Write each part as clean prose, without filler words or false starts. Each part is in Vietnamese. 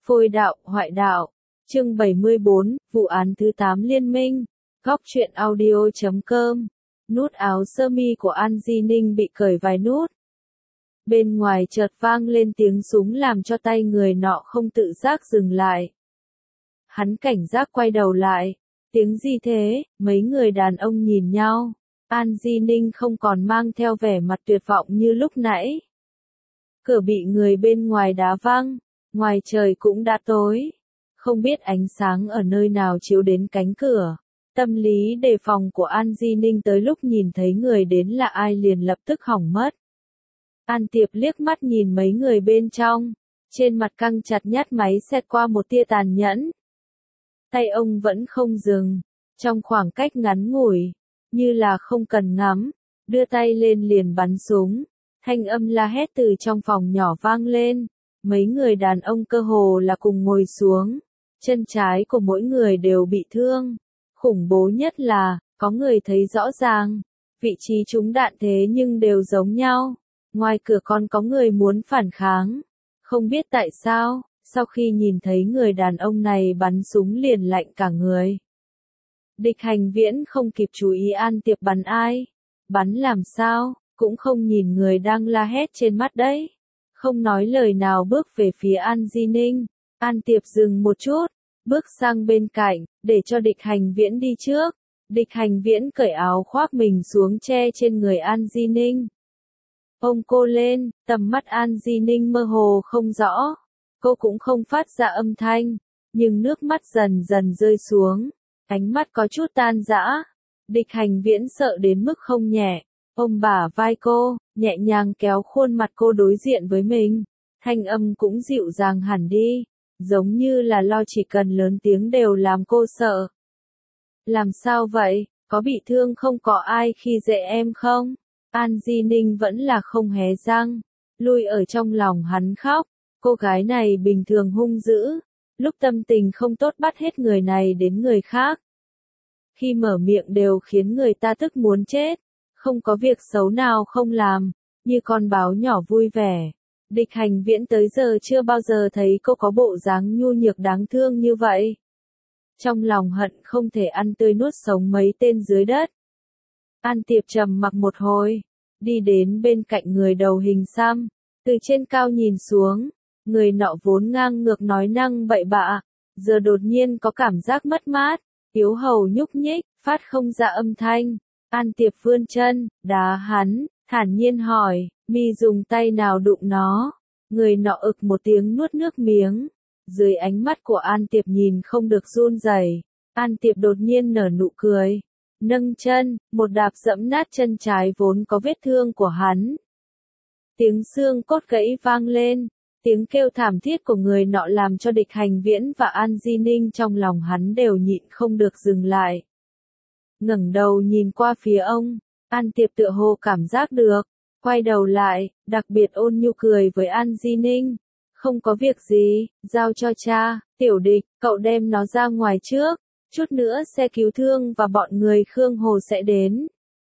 Phôi đạo, hoại đạo. Chương 74, vụ án thứ 8 liên minh. Góc truyện audio.com. Nút áo sơ mi của An Di Ninh bị cởi vài nút. Bên ngoài chợt vang lên tiếng súng làm cho tay người nọ không tự giác dừng lại. Hắn cảnh giác quay đầu lại. Tiếng gì thế? Mấy người đàn ông nhìn nhau. An Di Ninh không còn mang theo vẻ mặt tuyệt vọng như lúc nãy. Cửa bị người bên ngoài đá văng. Ngoài trời cũng đã tối. Không biết ánh sáng ở nơi nào chiếu đến cánh cửa. Tâm lý đề phòng của An Di Ninh tới lúc nhìn thấy người đến là ai liền lập tức hỏng mất. An Tiệp liếc mắt nhìn mấy người bên trong. Trên mặt căng chặt nhát máy xẹt qua một tia tàn nhẫn. Tay ông vẫn không dừng. Trong khoảng cách ngắn ngủi. Như là không cần ngắm. Đưa tay lên liền bắn súng. Thanh âm la hét từ trong phòng nhỏ vang lên. Mấy người đàn ông cơ hồ là cùng ngồi xuống. Chân trái của mỗi người đều bị thương. Khủng bố nhất là, có người thấy rõ ràng. Vị trí trúng đạn thế nhưng đều giống nhau. Ngoài cửa còn có người muốn phản kháng. Không biết tại sao, sau khi nhìn thấy người đàn ông này bắn súng liền lạnh cả người. Địch Hành Viễn không kịp chú ý An Tiệp bắn ai. Bắn làm sao, cũng không nhìn người đang la hét trên mắt đấy. Không nói lời nào bước về phía An Di Ninh. An Tiệp dừng một chút, bước sang bên cạnh, để cho Địch Hành Viễn đi trước. Địch Hành Viễn cởi áo khoác mình xuống che trên người An Di Ninh. Ôm cô lên, tầm mắt An Di Ninh mơ hồ không rõ. Cô cũng không phát ra âm thanh, nhưng nước mắt dần dần rơi xuống. Ánh mắt có chút tan rã. Địch Hành Viễn sợ đến mức không nhẹ. Ôm bả vai cô, nhẹ nhàng kéo khuôn mặt cô đối diện với mình. Thanh âm cũng dịu dàng hẳn đi. Giống như là lo chỉ cần lớn tiếng đều làm cô sợ. Làm sao vậy? Có bị thương không, có ai khi dễ em không? An Di Ninh vẫn là không hé răng. Lui ở trong lòng hắn khóc. Cô gái này bình thường hung dữ. Lúc tâm tình không tốt bắt hết người này đến người khác. Khi mở miệng đều khiến người ta tức muốn chết. Không có việc xấu nào không làm. Như con báo nhỏ vui vẻ. Địch Hành Viễn tới giờ chưa bao giờ thấy cô có bộ dáng nhu nhược đáng thương như vậy. Trong lòng hận không thể ăn tươi nuốt sống mấy tên dưới đất. An Tiệp trầm mặc một hồi. Đi đến bên cạnh người đầu hình xăm. Từ trên cao nhìn xuống. Người nọ vốn ngang ngược nói năng bậy bạ. Giờ đột nhiên có cảm giác mất mát. Yếu hầu nhúc nhích, phát không ra âm thanh. An Tiệp vươn chân, đá hắn, thản nhiên hỏi, mi dùng tay nào đụng nó? Người nọ ực một tiếng nuốt nước miếng. Dưới ánh mắt của An Tiệp nhìn không được run rẩy. An Tiệp đột nhiên nở nụ cười. Nâng chân, một đạp dẫm nát chân trái vốn có vết thương của hắn. Tiếng xương cốt gãy vang lên. Tiếng kêu thảm thiết của người nọ làm cho Địch Hành Viễn và An Di Ninh trong lòng hắn đều nhịn không được dừng lại. Ngẩng đầu nhìn qua phía ông, An Tiệp tựa hồ cảm giác được, quay đầu lại, đặc biệt ôn nhu cười với An Di Ninh. Không có việc gì, giao cho cha, Tiểu Địch, cậu đem nó ra ngoài trước, chút nữa xe cứu thương và bọn người Khương Hồ sẽ đến.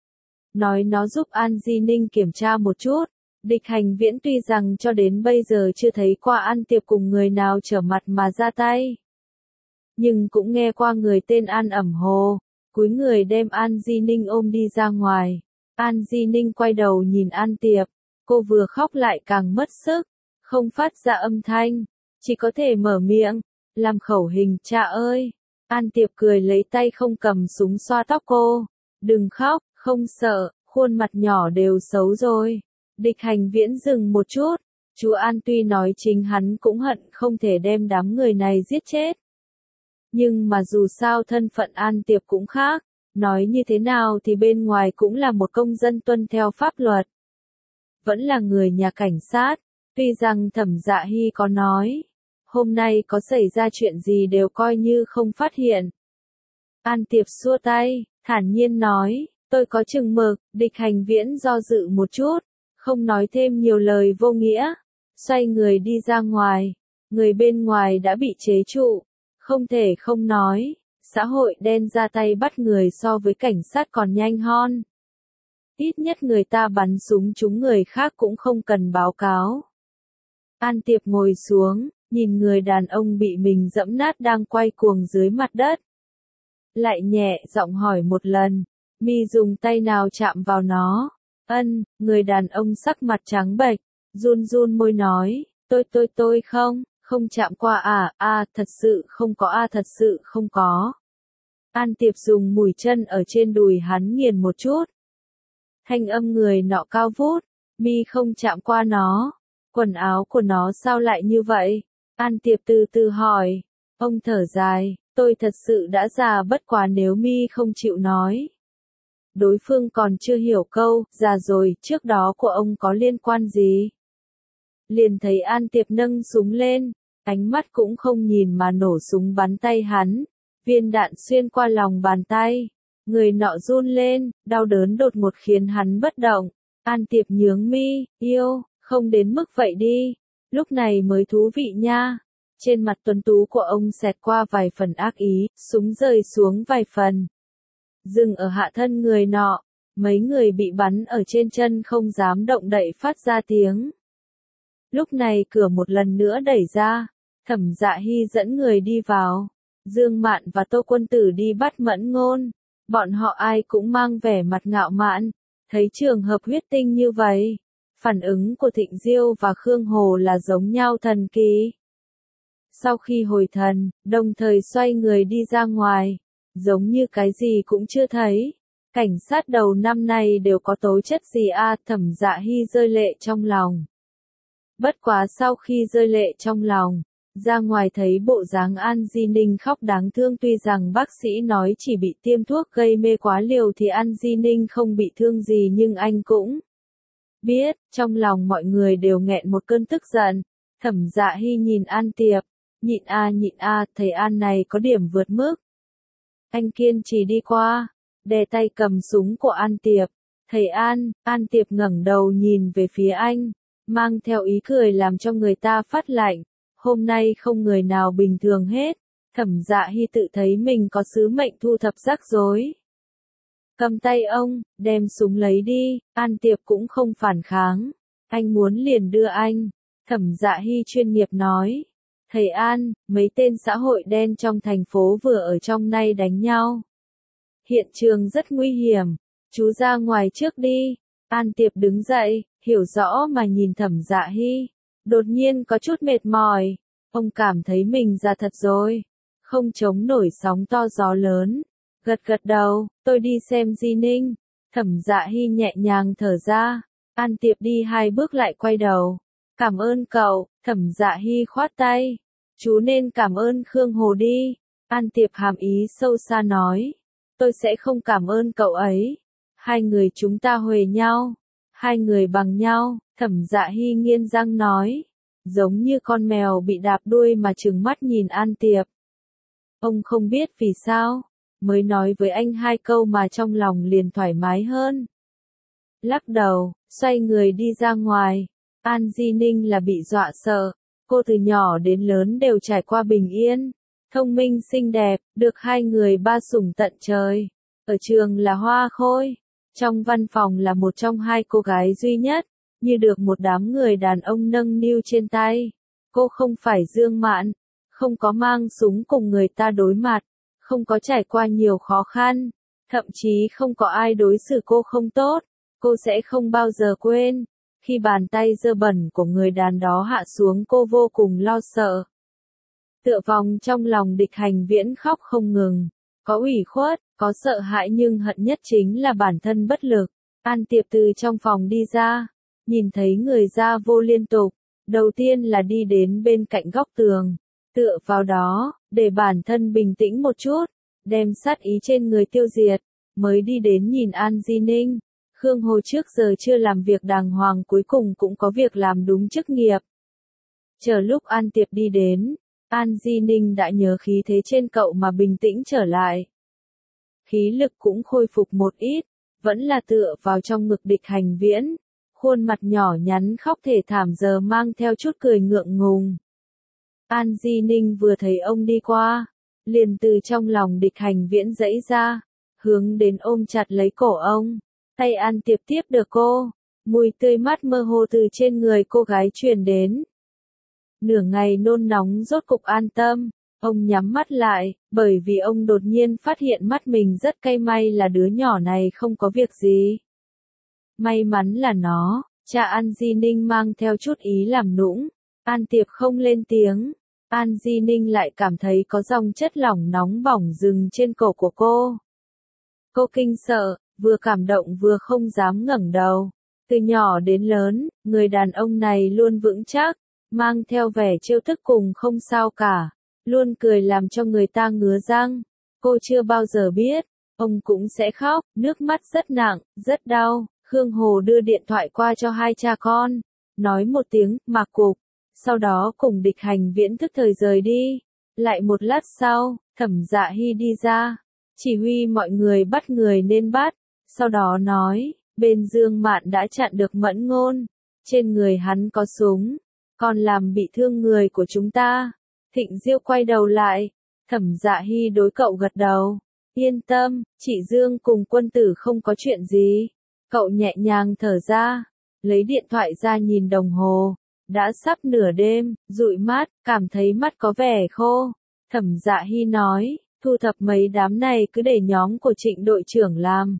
Nói nó giúp An Di Ninh kiểm tra một chút. Địch Hành Viễn tuy rằng cho đến bây giờ chưa thấy qua An Tiệp cùng người nào trở mặt mà ra tay. Nhưng cũng nghe qua người tên An ẩm hồ. Cúi người đem An Di Ninh ôm đi ra ngoài. An Di Ninh quay đầu nhìn An Tiệp. Cô vừa khóc lại càng mất sức. Không phát ra âm thanh. Chỉ có thể mở miệng. Làm khẩu hình cha ơi. An Tiệp cười lấy tay không cầm súng xoa tóc cô. Đừng khóc, không sợ, khuôn mặt nhỏ đều xấu rồi. Địch Hành Viễn dừng một chút. Chú An tuy nói chính hắn cũng hận không thể đem đám người này giết chết. Nhưng mà dù sao thân phận An Tiệp cũng khác, nói như thế nào thì bên ngoài cũng là một công dân tuân theo pháp luật. Vẫn là người nhà cảnh sát, tuy rằng Thẩm Dạ Hy có nói, hôm nay có xảy ra chuyện gì đều coi như không phát hiện. An Tiệp xua tay, thản nhiên nói, tôi có chừng mực. Địch Hành Viễn do dự một chút, không nói thêm nhiều lời vô nghĩa, xoay người đi ra ngoài. Người bên ngoài đã bị chế trụ. Không thể không nói, xã hội đen ra tay bắt người so với cảnh sát còn nhanh hơn. Ít nhất người ta bắn súng trúng người khác cũng không cần báo cáo. An Tiệp ngồi xuống, nhìn người đàn ông bị mình dẫm nát đang quay cuồng dưới mặt đất. Lại nhẹ giọng hỏi một lần, mi dùng tay nào chạm vào nó? Ân, người đàn ông sắc mặt trắng bệch, run run môi nói, tôi không chạm qua thật sự không có thật sự không có. An Tiệp dùng mũi chân ở trên đùi hắn nghiền một chút. Thanh âm người nọ cao vút, mi không chạm qua nó, quần áo của nó sao lại như vậy? An Tiệp từ từ hỏi, ông thở dài, tôi thật sự đã già bất quá nếu mi không chịu nói. Đối phương còn chưa hiểu câu, già rồi, trước đó của ông có liên quan gì? Liền thấy An Tiệp nâng súng lên, ánh mắt cũng không nhìn mà nổ súng bắn tay hắn, viên đạn xuyên qua lòng bàn tay, người nọ run lên, đau đớn đột ngột khiến hắn bất động. An Tiệp nhướng mi, yêu, không đến mức vậy đi, lúc này mới thú vị nha. Trên mặt tuấn tú của ông xẹt qua vài phần ác ý, súng rơi xuống vài phần. Dừng ở hạ thân người nọ, mấy người bị bắn ở trên chân không dám động đậy phát ra tiếng. Lúc này cửa một lần nữa đẩy ra, Thẩm Dạ Hy dẫn người đi vào. Dương Mạn và Tô Quân Tử đi bắt Mẫn Ngôn. Bọn họ ai cũng mang vẻ mặt ngạo mạn, thấy trường hợp huyết tinh như vậy. Phản ứng của Thịnh Diêu và Khương Hồ là giống nhau thần kỳ. Sau khi hồi thần, đồng thời xoay người đi ra ngoài, giống như cái gì cũng chưa thấy. Cảnh sát đầu năm nay đều có tố chất gì Thẩm Dạ Hy rơi lệ trong lòng. Bất quá sau khi rơi lệ trong lòng, ra ngoài thấy bộ dáng An Di Ninh khóc đáng thương, tuy rằng bác sĩ nói chỉ bị tiêm thuốc gây mê quá liều thì An Di Ninh không bị thương gì, nhưng anh cũng biết, trong lòng mọi người đều nghẹn một cơn tức giận. Thẩm Dạ Hy nhìn An Tiệp, nhịn thầy An này có điểm vượt mức. Anh kiên trì đi qua, đè tay cầm súng của An Tiệp. Thầy An, An Tiệp ngẩng đầu nhìn về phía anh, mang theo ý cười làm cho người ta phát lạnh. Hôm nay không người nào bình thường hết. Thẩm Dạ Hy tự thấy mình có sứ mệnh thu thập rắc rối. Cầm tay ông, đem súng lấy đi. An Tiệp cũng không phản kháng. Anh muốn liền đưa anh. Thẩm Dạ Hy chuyên nghiệp nói. Thầy An, mấy tên xã hội đen trong thành phố vừa ở trong nay đánh nhau. Hiện trường rất nguy hiểm. Chú ra ngoài trước đi. An Tiệp đứng dậy, hiểu rõ mà nhìn Thẩm Dạ Hy. Đột nhiên có chút mệt mỏi. Ông cảm thấy mình già thật rồi. Không chống nổi sóng to gió lớn. Gật gật đầu, tôi đi xem Di Ninh. Thẩm Dạ Hy nhẹ nhàng thở ra. An Tiệp đi 2 bước lại quay đầu. Cảm ơn cậu. Thẩm Dạ Hy khoát tay. Chú nên cảm ơn Khương Hồ đi. An Tiệp hàm ý sâu xa nói. Tôi sẽ không cảm ơn cậu ấy. Hai người chúng ta huề nhau. Hai người bằng nhau. Thẩm Dạ Hy nghiến răng nói. Giống như con mèo bị đạp đuôi mà trừng mắt nhìn An Tiệp. Ông không biết vì sao, mới nói với anh 2 câu mà trong lòng liền thoải mái hơn. Lắc đầu, xoay người đi ra ngoài. An Di Ninh là bị dọa sợ. Cô từ nhỏ đến lớn đều trải qua bình yên, thông minh xinh đẹp, được 2 người ba sủng tận trời. Ở trường là hoa khôi, trong văn phòng là một trong 2 cô gái duy nhất, như được một đám người đàn ông nâng niu trên tay. Cô không phải Dương Mạn, không có mang súng cùng người ta đối mặt, không có trải qua nhiều khó khăn, thậm chí không có ai đối xử cô không tốt. Cô sẽ không bao giờ quên. Khi bàn tay dơ bẩn của người đàn đó hạ xuống, cô vô cùng lo sợ. Tựa vòng trong lòng Địch Hành Viễn khóc không ngừng. Có ủy khuất, có sợ hãi, nhưng hận nhất chính là bản thân bất lực. An Tiệp từ trong phòng đi ra, nhìn thấy người ra vô liên tục. Đầu tiên là đi đến bên cạnh góc tường, tựa vào đó, để bản thân bình tĩnh một chút, đem sát ý trên người tiêu diệt, mới đi đến nhìn An Di Ninh. Khương Hồ trước giờ chưa làm việc đàng hoàng, cuối cùng cũng có việc làm đúng chức nghiệp. Chờ lúc An Tiệp đi đến, An Di Ninh đã nhớ khí thế trên cậu mà bình tĩnh trở lại. Khí lực cũng khôi phục một ít, vẫn là tựa vào trong ngực Địch Hành Viễn. Khuôn mặt nhỏ nhắn khóc thê thảm giờ mang theo chút cười ngượng ngùng. An Di Ninh vừa thấy ông đi qua, liền từ trong lòng Địch Hành Viễn giãy ra, hướng đến ôm chặt lấy cổ ông. Tay An Tiệp tiếp được cô, mùi tươi mát mơ hồ từ trên người cô gái truyền đến. Nửa ngày nôn nóng rốt cục an tâm, ông nhắm mắt lại, bởi vì ông đột nhiên phát hiện mắt mình rất cay, may là đứa nhỏ này không có việc gì. May mắn là nó, cha An Di Ninh mang theo chút ý làm nũng, An Tiệp không lên tiếng, An Di Ninh lại cảm thấy có dòng chất lỏng nóng bỏng dừng trên cổ của cô. Cô kinh sợ, vừa cảm động vừa không dám ngẩng đầu. Từ nhỏ đến lớn, người đàn ông này luôn vững chắc, mang theo vẻ trêu tức cùng không sao cả, luôn cười làm cho người ta ngứa răng. Cô chưa bao giờ biết, ông cũng sẽ khóc, nước mắt rất nặng, rất đau. Khương Hồ đưa điện thoại qua cho hai cha con, nói một tiếng, mặc cục, sau đó cùng Địch Hành Viễn thức thời rời đi. Lại một lát sau, Thẩm Dạ Hy đi ra, chỉ huy mọi người bắt người nên bắt, sau đó nói, bên Dương Mạn đã chặn được Mẫn Ngôn, trên người hắn có súng, còn làm bị thương người của chúng ta. Thịnh Diêu quay đầu lại, Thẩm Dạ Hy đối cậu gật đầu, yên tâm, chị Dương cùng Quân Tử không có chuyện gì. Cậu nhẹ nhàng thở ra, lấy điện thoại ra nhìn đồng hồ, đã sắp nửa đêm, dụi mắt, cảm thấy mắt có vẻ khô. Thẩm Dạ Hy nói, thu thập mấy đám này cứ để nhóm của Trịnh đội trưởng làm.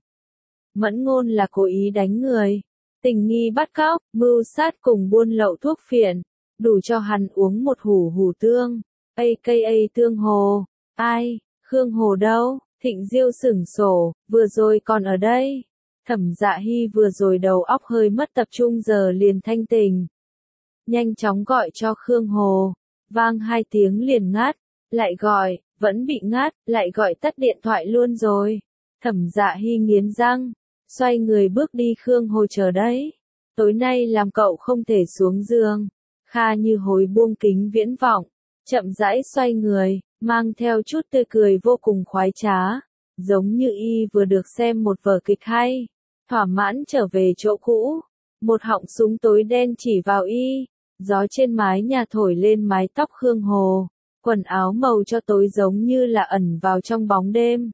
Mẫn Ngôn là cố ý đánh người, tình nghi bắt cóc, mưu sát cùng buôn lậu thuốc phiện, đủ cho hắn uống một hủ hủ tương, aka tương hồ. Ai, Khương Hồ đâu? Thịnh Diêu sửng sổ, vừa rồi còn ở đây. Thẩm Dạ Hy vừa rồi đầu óc hơi mất tập trung giờ liền thanh tỉnh. Nhanh chóng gọi cho Khương Hồ, vang 2 tiếng liền ngắt, lại gọi, vẫn bị ngắt, lại gọi tắt điện thoại luôn rồi. Thẩm Dạ Hy nghiến răng, xoay người bước đi. Khương Hồ chờ đấy, tối nay làm cậu không thể xuống giường. Kha Như Hối buông kính viễn vọng, chậm rãi xoay người, mang theo chút tươi cười vô cùng khoái trá, giống như y vừa được xem một vở kịch hay. Thỏa mãn trở về chỗ cũ, một họng súng tối đen chỉ vào y, gió trên mái nhà thổi lên mái tóc Khương Hồ, quần áo màu cho tối giống như là ẩn vào trong bóng đêm.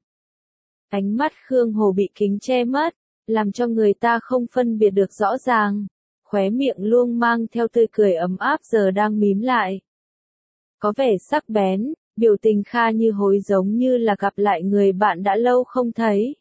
Ánh mắt Khương Hồ bị kính che mất, làm cho người ta không phân biệt được rõ ràng, khóe miệng luôn mang theo tươi cười ấm áp giờ đang mím lại. Có vẻ sắc bén, biểu tình Kha Như Hối giống như là gặp lại người bạn đã lâu không thấy.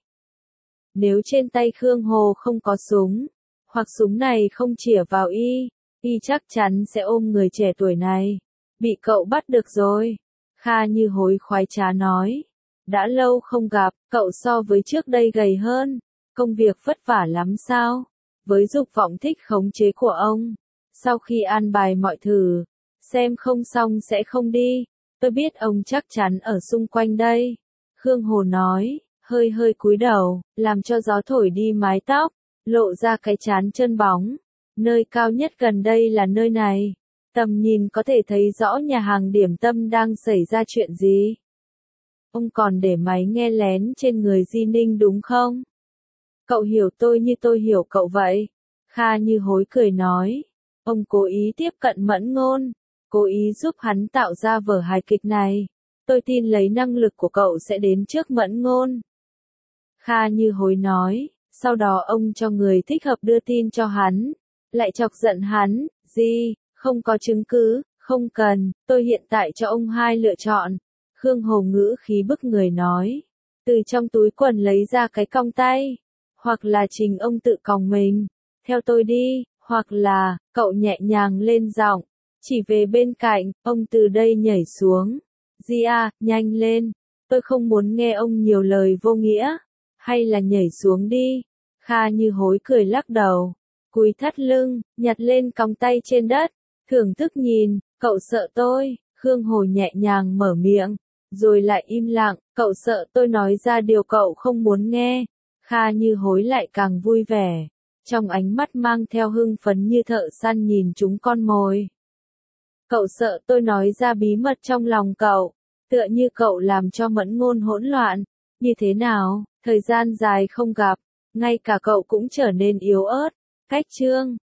Nếu trên tay Khương Hồ không có súng, hoặc súng này không chĩa vào y chắc chắn sẽ ôm người trẻ tuổi này. Bị cậu bắt được rồi. Kha Như Hối khoái trá nói. Đã lâu không gặp, cậu so với trước đây gầy hơn. Công việc vất vả lắm sao? Với dục vọng thích khống chế của ông, sau khi an bài mọi thứ, xem không xong sẽ không đi. Tôi biết ông chắc chắn ở xung quanh đây. Khương Hồ nói, hơi hơi cúi đầu, làm cho gió thổi đi mái tóc, lộ ra cái trán chân bóng. Nơi cao nhất gần đây là nơi này. Tầm nhìn có thể thấy rõ nhà hàng điểm tâm đang xảy ra chuyện gì. Ông còn để máy nghe lén trên người Di Ninh đúng không? Cậu hiểu tôi như tôi hiểu cậu vậy. Kha Như Hối cười nói. Ông cố ý tiếp cận Mẫn Ngôn, cố ý giúp hắn tạo ra vở hài kịch này. Tôi tin lấy năng lực của cậu sẽ đến trước Mẫn Ngôn. Kha Như Hối nói, sau đó ông cho người thích hợp đưa tin cho hắn, lại chọc giận hắn, gì, không có chứng cứ, không cần, tôi hiện tại cho ông 2 lựa chọn. Khương Hồ ngữ khí bức người nói, từ trong túi quần lấy ra cái cong tay, hoặc là trình ông tự còng mình, theo tôi đi, hoặc là, cậu nhẹ nhàng lên giọng, chỉ về bên cạnh, ông từ đây nhảy xuống. Di à, nhanh lên, tôi không muốn nghe ông nhiều lời vô nghĩa, hay là nhảy xuống đi. Kha Như Hối cười lắc đầu, cúi thắt lưng, nhặt lên còng tay trên đất, thưởng thức nhìn, cậu sợ tôi. Khương Hồ nhẹ nhàng mở miệng, rồi lại im lặng, cậu sợ tôi nói ra điều cậu không muốn nghe. Kha Như Hối lại càng vui vẻ, trong ánh mắt mang theo hưng phấn như thợ săn nhìn chúng con mồi. Cậu sợ tôi nói ra bí mật trong lòng cậu, tựa như cậu làm cho Mẫn Ngôn hỗn loạn. Như thế nào, thời gian dài không gặp, ngay cả cậu cũng trở nên yếu ớt. Cách chương